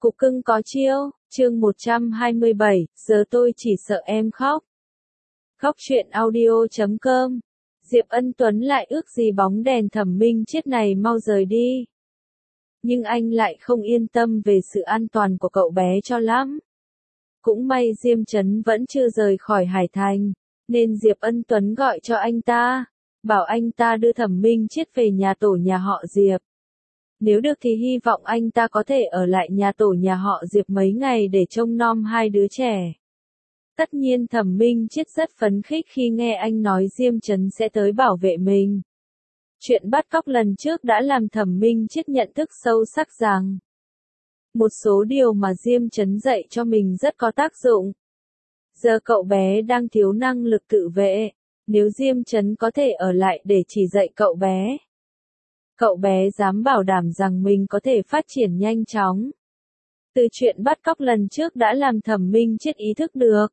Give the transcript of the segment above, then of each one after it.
Cục cưng có chiêu, chương 127, giờ tôi chỉ sợ em khóc. Khóc chuyện audio.com. Diệp Ân Tuấn lại ước gì bóng đèn Thẩm Minh Chết này mau rời đi. Nhưng anh lại không yên tâm về sự an toàn của cậu bé cho lắm. Cũng may Diêm Chấn vẫn chưa rời khỏi Hải Thành, nên Diệp Ân Tuấn gọi cho anh ta, bảo anh ta đưa Thẩm Minh Chết về nhà tổ nhà họ Diệp. Nếu được thì hy vọng anh ta có thể ở lại nhà tổ nhà họ Diệp mấy ngày để trông nom hai đứa trẻ. Tất nhiên Thẩm Minh Chết rất phấn khích khi nghe anh nói Diêm Chấn sẽ tới bảo vệ mình. Chuyện bắt cóc lần trước đã làm Thẩm Minh Chết nhận thức sâu sắc rằng một số điều mà Diêm Chấn dạy cho mình rất có tác dụng. Giờ cậu bé đang thiếu năng lực tự vệ, nếu Diêm Chấn có thể ở lại để chỉ dạy cậu bé dám bảo đảm rằng mình có thể phát triển nhanh chóng. Từ chuyện bắt cóc lần trước đã làm Thẩm Minh Chết ý thức được.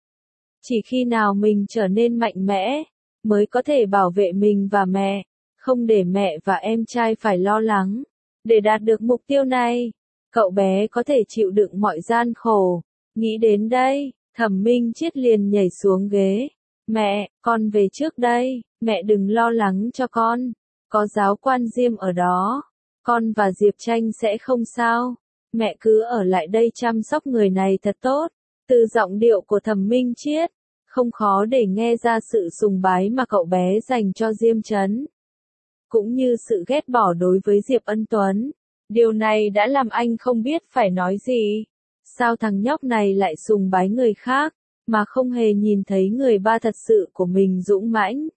Chỉ khi nào mình trở nên mạnh mẽ, mới có thể bảo vệ mình và mẹ, không để mẹ và em trai phải lo lắng. Để đạt được mục tiêu này, cậu bé có thể chịu đựng mọi gian khổ. Nghĩ đến đây, Thẩm Minh Chết liền nhảy xuống ghế. Mẹ, con về trước đây, mẹ đừng lo lắng cho con. Có giáo quan Diêm ở đó, con và Diệp Tranh sẽ không sao. Mẹ cứ ở lại đây chăm sóc người này thật tốt. Từ giọng điệu của Thẩm Minh Chết, không khó để nghe ra sự sùng bái mà cậu bé dành cho Diêm Chấn. Cũng như sự ghét bỏ đối với Diệp Ân Tuấn. Điều này đã làm anh không biết phải nói gì. Sao thằng nhóc này lại sùng bái người khác, mà không hề nhìn thấy người ba thật sự của mình dũng mãnh.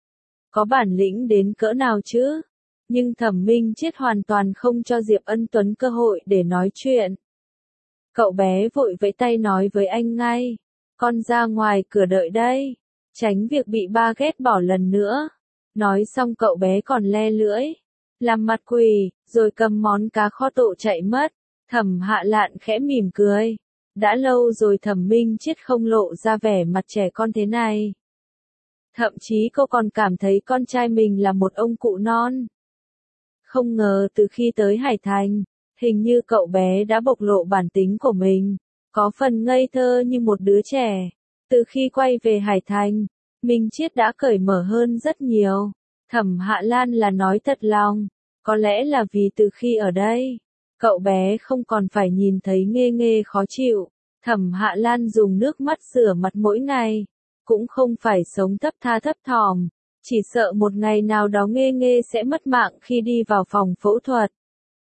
Có bản lĩnh đến cỡ nào chứ? Nhưng Thẩm Minh Chết hoàn toàn không cho Diệp Ân Tuấn cơ hội để nói chuyện. Cậu bé vội vẫy tay nói với anh ngay. Con ra ngoài cửa đợi đây. Tránh việc bị ba ghét bỏ lần nữa. Nói xong cậu bé còn le lưỡi. Làm mặt quỳ, rồi cầm món cá kho tộ chạy mất. Thẩm Hạ Lạn khẽ mỉm cười. Đã lâu rồi Thẩm Minh Chết không lộ ra vẻ mặt trẻ con thế này. Thậm chí cô còn cảm thấy con trai mình là một ông cụ non. Không ngờ từ khi tới Hải Thành, hình như cậu bé đã bộc lộ bản tính của mình, có phần ngây thơ như một đứa trẻ. Từ khi quay về Hải Thành, Minh Chết đã cởi mở hơn rất nhiều. Thẩm Hạ Lan là nói thật lòng, có lẽ là vì từ khi ở đây, cậu bé không còn phải nhìn thấy Nghê Nghê khó chịu. Thẩm Hạ Lan dùng nước mắt rửa mặt mỗi ngày. Cũng không phải sống thấp tha thấp thỏm, chỉ sợ một ngày nào đó Nghê Nghê sẽ mất mạng khi đi vào phòng phẫu thuật.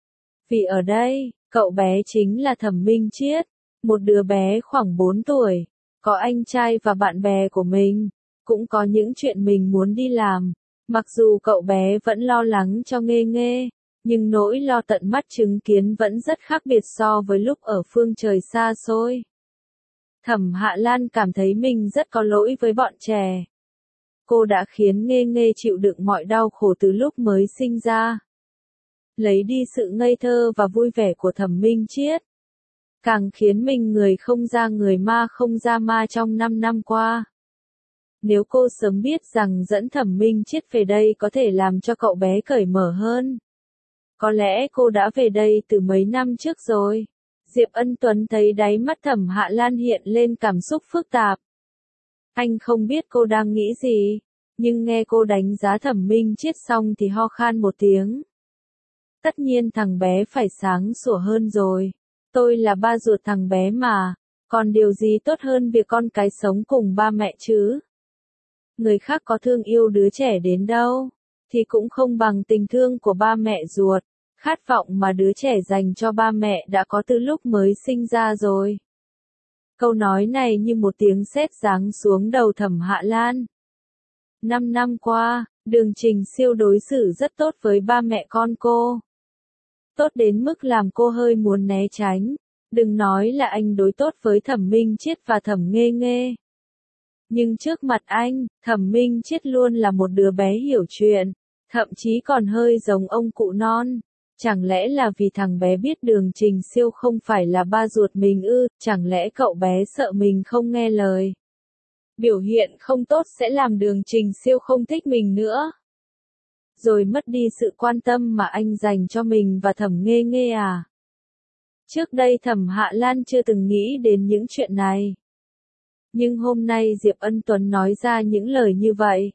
Vì ở đây, cậu bé chính là Thẩm Minh Chết, một đứa bé khoảng 4 tuổi, có anh trai và bạn bè của mình, cũng có những chuyện mình muốn đi làm. Mặc dù cậu bé vẫn lo lắng cho Nghê Nghê, nhưng nỗi lo tận mắt chứng kiến vẫn rất khác biệt so với lúc ở phương trời xa xôi. Thẩm Hạ Lan cảm thấy mình rất có lỗi với bọn trẻ. Cô đã khiến Nghê Nghê chịu đựng mọi đau khổ từ lúc mới sinh ra. Lấy đi sự ngây thơ và vui vẻ của Thẩm Minh Chết. Càng khiến mình người không ra người ma không ra ma trong 5 năm qua. Nếu cô sớm biết rằng dẫn Thẩm Minh Chết về đây có thể làm cho cậu bé cởi mở hơn. Có lẽ cô đã về đây từ mấy năm trước rồi. Diệp Ân Tuấn thấy đáy mắt Thẩm Hạ Lan hiện lên cảm xúc phức tạp. Anh không biết cô đang nghĩ gì, nhưng nghe cô đánh giá Thẩm Minh Chết xong thì ho khan một tiếng. Tất nhiên thằng bé phải sáng sủa hơn rồi. Tôi là ba ruột thằng bé mà, còn điều gì tốt hơn việc con cái sống cùng ba mẹ chứ? Người khác có thương yêu đứa trẻ đến đâu, thì cũng không bằng tình thương của ba mẹ ruột. Khát vọng mà đứa trẻ dành cho ba mẹ đã có từ lúc mới sinh ra rồi. Câu nói này như một tiếng sét giáng xuống đầu Thẩm Hạ Lan. 5 năm qua, Đường Trình Siêu đối xử rất tốt với ba mẹ con cô. Tốt đến mức làm cô hơi muốn né tránh. Đừng nói là anh đối tốt với Thẩm Minh Chết và Thẩm Nghê Nghê. Nhưng trước mặt anh, Thẩm Minh Chết luôn là một đứa bé hiểu chuyện, thậm chí còn hơi giống ông cụ non. Chẳng lẽ là vì thằng bé biết Đường Trình Siêu không phải là ba ruột mình ư? Chẳng lẽ cậu bé sợ mình không nghe lời? Biểu hiện không tốt sẽ làm Đường Trình Siêu không thích mình nữa. Rồi mất đi sự quan tâm mà anh dành cho mình và Thẩm Nghê Nghê à? Trước đây Thẩm Hạ Lan chưa từng nghĩ đến những chuyện này. Nhưng hôm nay Diệp Ân Tuấn nói ra những lời như vậy,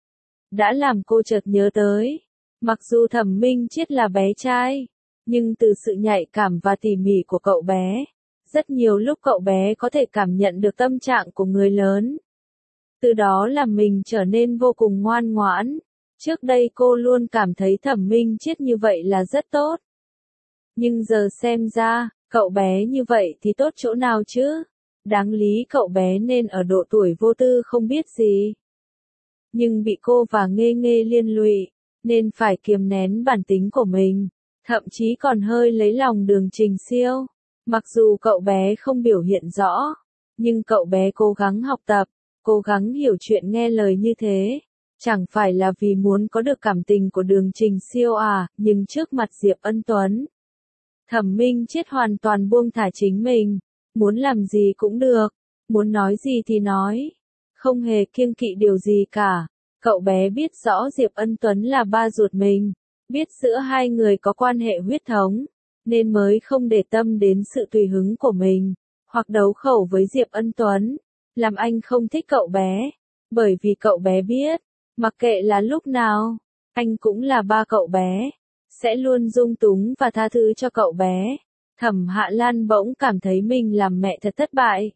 đã làm cô chợt nhớ tới. Mặc dù Thẩm Minh Chiết là bé trai, nhưng từ sự nhạy cảm và tỉ mỉ của cậu bé, rất nhiều lúc cậu bé có thể cảm nhận được tâm trạng của người lớn. Từ đó làm mình trở nên vô cùng ngoan ngoãn. Trước đây cô luôn cảm thấy Thẩm Minh Chiết như vậy là rất tốt. Nhưng giờ xem ra, cậu bé như vậy thì tốt chỗ nào chứ? Đáng lý cậu bé nên ở độ tuổi vô tư không biết gì. Nhưng bị cô và Nghê Nghê liên lụy, nên phải kiềm nén bản tính của mình. Thậm chí còn hơi lấy lòng Đường Trình Siêu. Mặc dù cậu bé không biểu hiện rõ, nhưng cậu bé cố gắng học tập, cố gắng hiểu chuyện nghe lời như thế. Chẳng phải là vì muốn có được cảm tình của Đường Trình Siêu à, nhưng trước mặt Diệp Ân Tuấn, Thẩm Minh Chiết hoàn toàn buông thả chính mình. Muốn làm gì cũng được, muốn nói gì thì nói. Không hề kiêng kỵ điều gì cả. Cậu bé biết rõ Diệp Ân Tuấn là ba ruột mình, biết giữa hai người có quan hệ huyết thống, nên mới không để tâm đến sự tùy hứng của mình, hoặc đấu khẩu với Diệp Ân Tuấn, làm anh không thích cậu bé. Bởi vì cậu bé biết, mặc kệ là lúc nào, anh cũng là ba cậu bé, sẽ luôn dung túng và tha thứ cho cậu bé. Thẩm Hạ Lan bỗng cảm thấy mình làm mẹ thật thất bại.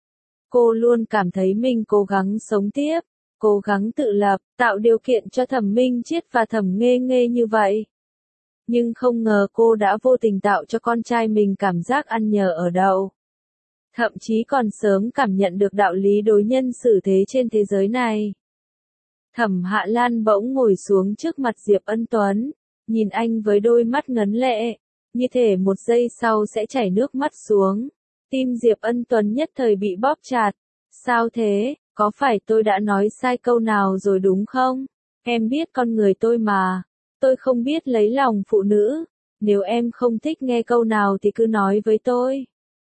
Cô luôn cảm thấy mình cố gắng sống tiếp, cố gắng tự lập, tạo điều kiện cho Thẩm Minh Chiết và Thẩm Nghê Nghê như vậy. Nhưng không ngờ cô đã vô tình tạo cho con trai mình cảm giác ăn nhờ ở đậu. Thậm chí còn sớm cảm nhận được đạo lý đối nhân xử thế trên thế giới này. Thẩm Hạ Lan bỗng ngồi xuống trước mặt Diệp Ân Tuấn, nhìn anh với đôi mắt ngấn lệ, như thể một giây sau sẽ chảy nước mắt xuống. Tim Diệp Ân Tuấn nhất thời bị bóp chặt. Sao thế, có phải tôi đã nói sai câu nào rồi đúng không? Em biết con người tôi mà. Tôi không biết lấy lòng phụ nữ. Nếu em không thích nghe câu nào thì cứ nói với tôi.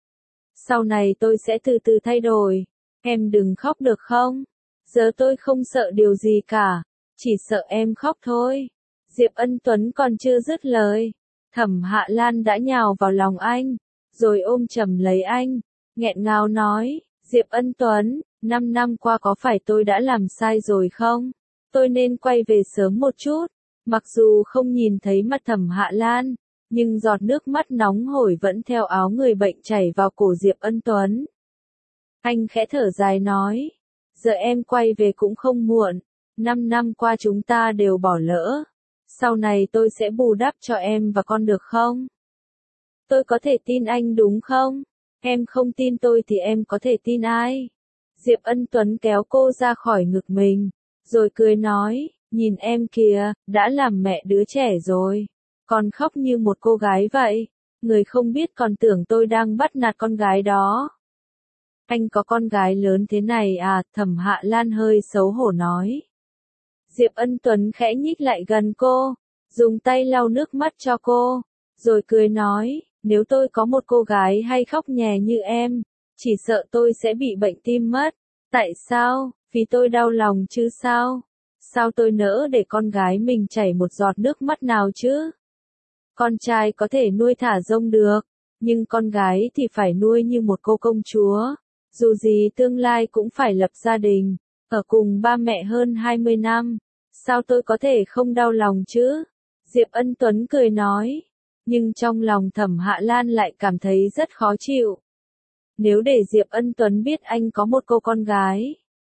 Sau này tôi sẽ từ từ thay đổi. Em đừng khóc được không? Giờ tôi không sợ điều gì cả. Chỉ sợ em khóc thôi. Diệp Ân Tuấn còn chưa dứt lời. Thẩm Hạ Lan đã nhào vào lòng anh, rồi ôm chầm lấy anh, nghẹn ngào nói, Diệp Ân Tuấn, 5 năm qua có phải tôi đã làm sai rồi không? Tôi nên quay về sớm một chút. Mặc dù không nhìn thấy mặt Thẩm Hạ Lan, nhưng giọt nước mắt nóng hổi vẫn theo áo người bệnh chảy vào cổ Diệp Ân Tuấn. Anh khẽ thở dài nói, giờ em quay về cũng không muộn, 5 năm qua chúng ta đều bỏ lỡ. Sau này tôi sẽ bù đắp cho em và con được không? Tôi có thể tin anh đúng không? Em không tin tôi thì em có thể tin ai? Diệp Ân Tuấn kéo cô ra khỏi ngực mình, rồi cười nói, nhìn em kìa, đã làm mẹ đứa trẻ rồi. Còn khóc như một cô gái vậy. Người không biết còn tưởng tôi đang bắt nạt con gái đó. Anh có con gái lớn thế này à? Thẩm Hạ Lan hơi xấu hổ nói. Diệp Ân Tuấn khẽ nhích lại gần cô, dùng tay lau nước mắt cho cô, rồi cười nói, nếu tôi có một cô gái hay khóc nhè như em, chỉ sợ tôi sẽ bị bệnh tim mất. Tại sao? Vì tôi đau lòng chứ sao? Sao tôi nỡ để con gái mình chảy một giọt nước mắt nào chứ? Con trai có thể nuôi thả rông được, nhưng con gái thì phải nuôi như một cô công chúa. Dù gì tương lai cũng phải lập gia đình, ở cùng ba mẹ hơn 20 năm. Sao tôi có thể không đau lòng chứ? Diệp Ân Tuấn cười nói. Nhưng trong lòng Thẩm Hạ Lan lại cảm thấy rất khó chịu. Nếu để Diệp Ân Tuấn biết anh có một cô con gái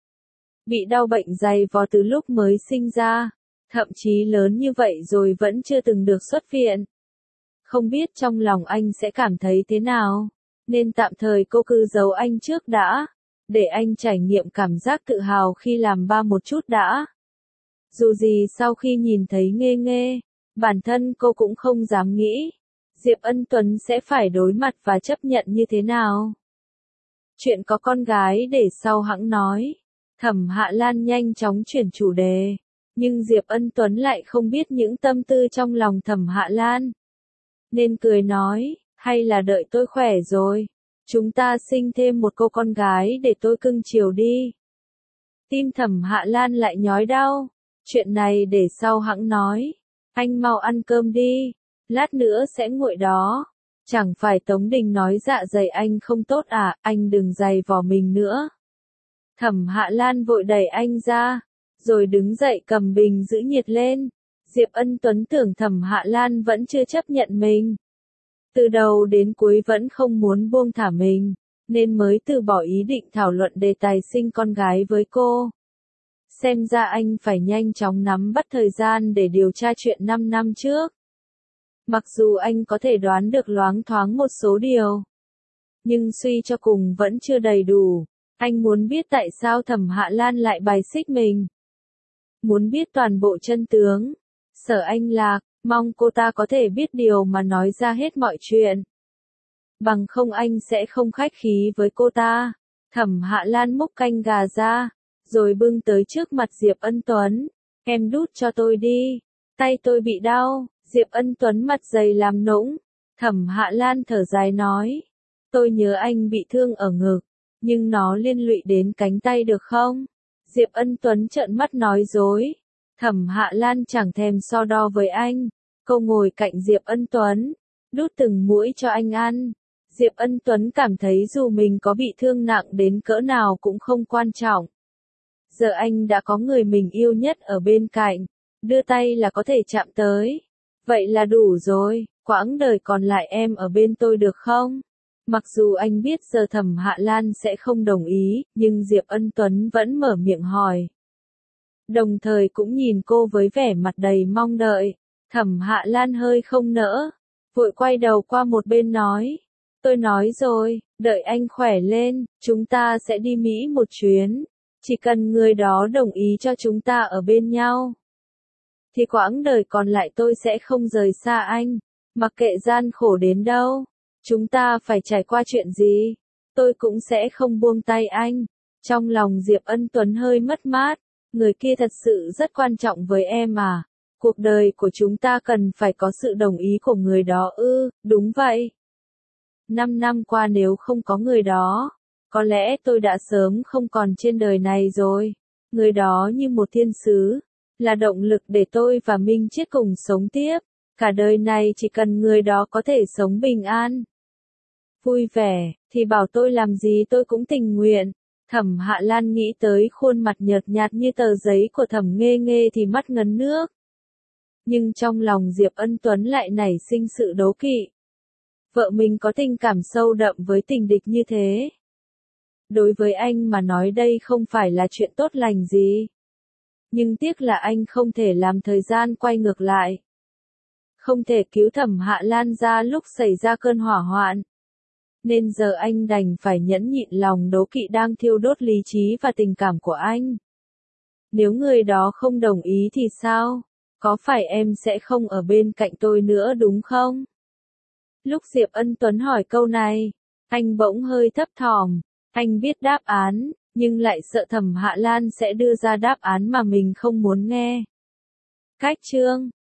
bị đau bệnh dày vò từ lúc mới sinh ra, thậm chí lớn như vậy rồi vẫn chưa từng được xuất viện, không biết trong lòng anh sẽ cảm thấy thế nào. Nên tạm thời cô cứ giấu anh trước đã, để anh trải nghiệm cảm giác tự hào khi làm ba một chút đã. Dù gì sau khi nhìn thấy Nghê Nghê, bản thân cô cũng không dám nghĩ Diệp Ân Tuấn sẽ phải đối mặt và chấp nhận như thế nào. Chuyện có con gái để sau hẵng nói. Thẩm Hạ Lan nhanh chóng chuyển chủ đề, nhưng Diệp Ân Tuấn lại không biết những tâm tư trong lòng Thẩm Hạ Lan, nên cười nói, hay là đợi tôi khỏe rồi, chúng ta sinh thêm một cô con gái để tôi cưng chiều đi. Tim Thẩm Hạ Lan lại nhói đau, chuyện này để sau hẵng nói, anh mau ăn cơm đi, lát nữa sẽ nguội đó. Chẳng phải Tống Đình nói dạ dày anh không tốt à, anh đừng giày vò mình nữa. Thẩm Hạ Lan vội đẩy anh ra, rồi đứng dậy cầm bình giữ nhiệt lên. Diệp Ân Tuấn tưởng Thẩm Hạ Lan vẫn chưa chấp nhận mình. Từ đầu đến cuối vẫn không muốn buông thả mình, nên mới từ bỏ ý định thảo luận đề tài sinh con gái với cô. Xem ra anh phải nhanh chóng nắm bắt thời gian để điều tra chuyện 5 năm trước. Mặc dù anh có thể đoán được loáng thoáng một số điều, nhưng suy cho cùng vẫn chưa đầy đủ. Anh muốn biết tại sao Thẩm Hạ Lan lại bài xích mình. Muốn biết toàn bộ chân tướng. Sở Anh Lạc, mong cô ta có thể biết điều mà nói ra hết mọi chuyện. Bằng không anh sẽ không khách khí với cô ta. Thẩm Hạ Lan múc canh gà ra, rồi bưng tới trước mặt Diệp Ân Tuấn. Em đút cho tôi đi. Tay tôi bị đau. Diệp Ân Tuấn mặt dày làm nũng. Thẩm Hạ Lan thở dài nói. Tôi nhớ anh bị thương ở ngực, nhưng nó liên lụy đến cánh tay được không? Diệp Ân Tuấn trợn mắt nói dối. Thẩm Hạ Lan chẳng thèm so đo với anh. Cô ngồi cạnh Diệp Ân Tuấn, đút từng muỗng cho anh ăn. Diệp Ân Tuấn cảm thấy dù mình có bị thương nặng đến cỡ nào cũng không quan trọng. Giờ anh đã có người mình yêu nhất ở bên cạnh, đưa tay là có thể chạm tới. Vậy là đủ rồi, quãng đời còn lại em ở bên tôi được không? Mặc dù anh biết giờ Thẩm Hạ Lan sẽ không đồng ý, nhưng Diệp Ân Tuấn vẫn mở miệng hỏi. Đồng thời cũng nhìn cô với vẻ mặt đầy mong đợi. Thẩm Hạ Lan hơi không nỡ, vội quay đầu qua một bên nói. Tôi nói rồi, đợi anh khỏe lên, chúng ta sẽ đi Mỹ một chuyến. Chỉ cần người đó đồng ý cho chúng ta ở bên nhau, thì quãng đời còn lại tôi sẽ không rời xa anh. Mặc kệ gian khổ đến đâu, chúng ta phải trải qua chuyện gì, tôi cũng sẽ không buông tay anh. Trong lòng Diệp Ân Tuấn hơi mất mát. Người kia thật sự rất quan trọng với em à? Cuộc đời của chúng ta cần phải có sự đồng ý của người đó ư? Đúng vậy. 5 năm qua nếu không có người đó, có lẽ tôi đã sớm không còn trên đời này rồi. Người đó như một thiên sứ, là động lực để tôi và Minh Chiết cùng sống tiếp. Cả đời này chỉ cần người đó có thể sống bình an, vui vẻ, thì bảo tôi làm gì tôi cũng tình nguyện. Thẩm Hạ Lan nghĩ tới khuôn mặt nhợt nhạt như tờ giấy của Thẩm Nghê Nghê thì mắt ngấn nước. Nhưng trong lòng Diệp Ân Tuấn lại nảy sinh sự đố kỵ. Vợ mình có tình cảm sâu đậm với tình địch như thế. Đối với anh mà nói đây không phải là chuyện tốt lành gì. Nhưng tiếc là anh không thể làm thời gian quay ngược lại. Không thể cứu Thẩm Hạ Lan ra lúc xảy ra cơn hỏa hoạn. Nên giờ anh đành phải nhẫn nhịn lòng đố kỵ đang thiêu đốt lý trí và tình cảm của anh. Nếu người đó không đồng ý thì sao? Có phải em sẽ không ở bên cạnh tôi nữa đúng không? Lúc Diệp Ân Tuấn hỏi câu này, anh bỗng hơi thấp thỏm. Anh biết đáp án, nhưng lại sợ Thẩm Hạ Lan sẽ đưa ra đáp án mà mình không muốn nghe. Cách chương